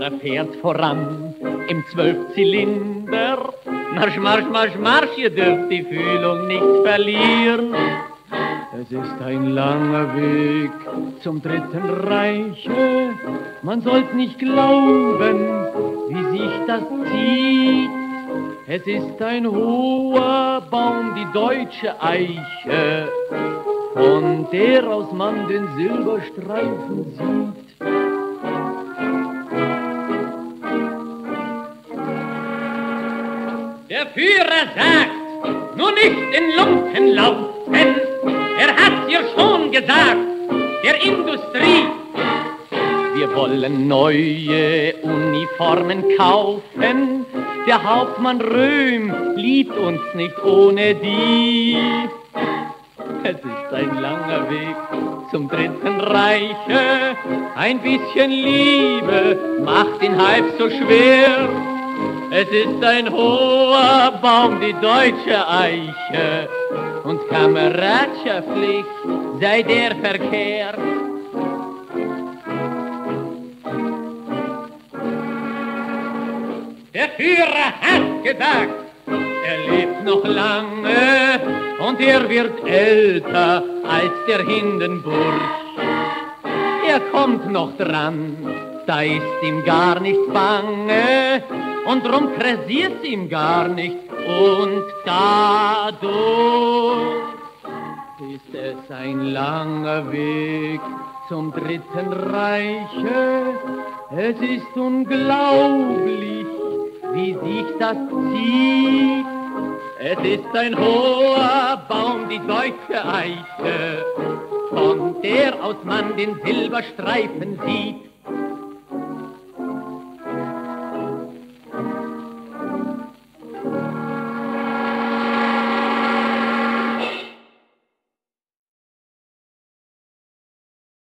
er fährt voran im 12-Zylinder. Marsch, Marsch, Marsch, Marsch, ihr dürft die Fühlung nicht verlieren. Es ist ein langer Weg zum Dritten Reiche. Man soll's nicht glauben, wie sich das zieht. Es ist ein hoher Baum, die deutsche Eiche, von der aus man den Silberstreifen sieht. Der Führer sagt, nur nicht in Lumpen laufen. Er hat's ja schon gesagt, der Industrie. Wir wollen neue Uniformen kaufen. Der Hauptmann Röhm liebt uns nicht ohne die. Es ist ein langer Weg zum Dritten Reiche. Ein bisschen Liebe macht ihn halb so schwer. Es ist ein hoher Baum, die deutsche Eiche, und kameradschaftlich sei der Verkehr. Der Führer hat gesagt, er lebt noch lange und er wird älter als der Hindenburg. Er kommt noch dran, da ist ihm gar nicht bange und drum pressiert's ihm gar nicht und dadurch ist es ein langer Weg zum Dritten Reiche. Es ist unglaublich, wie sich das zieht. Es ist ein hoher Baum, die deutsche Eiche, von der aus man den Silberstreifen sieht.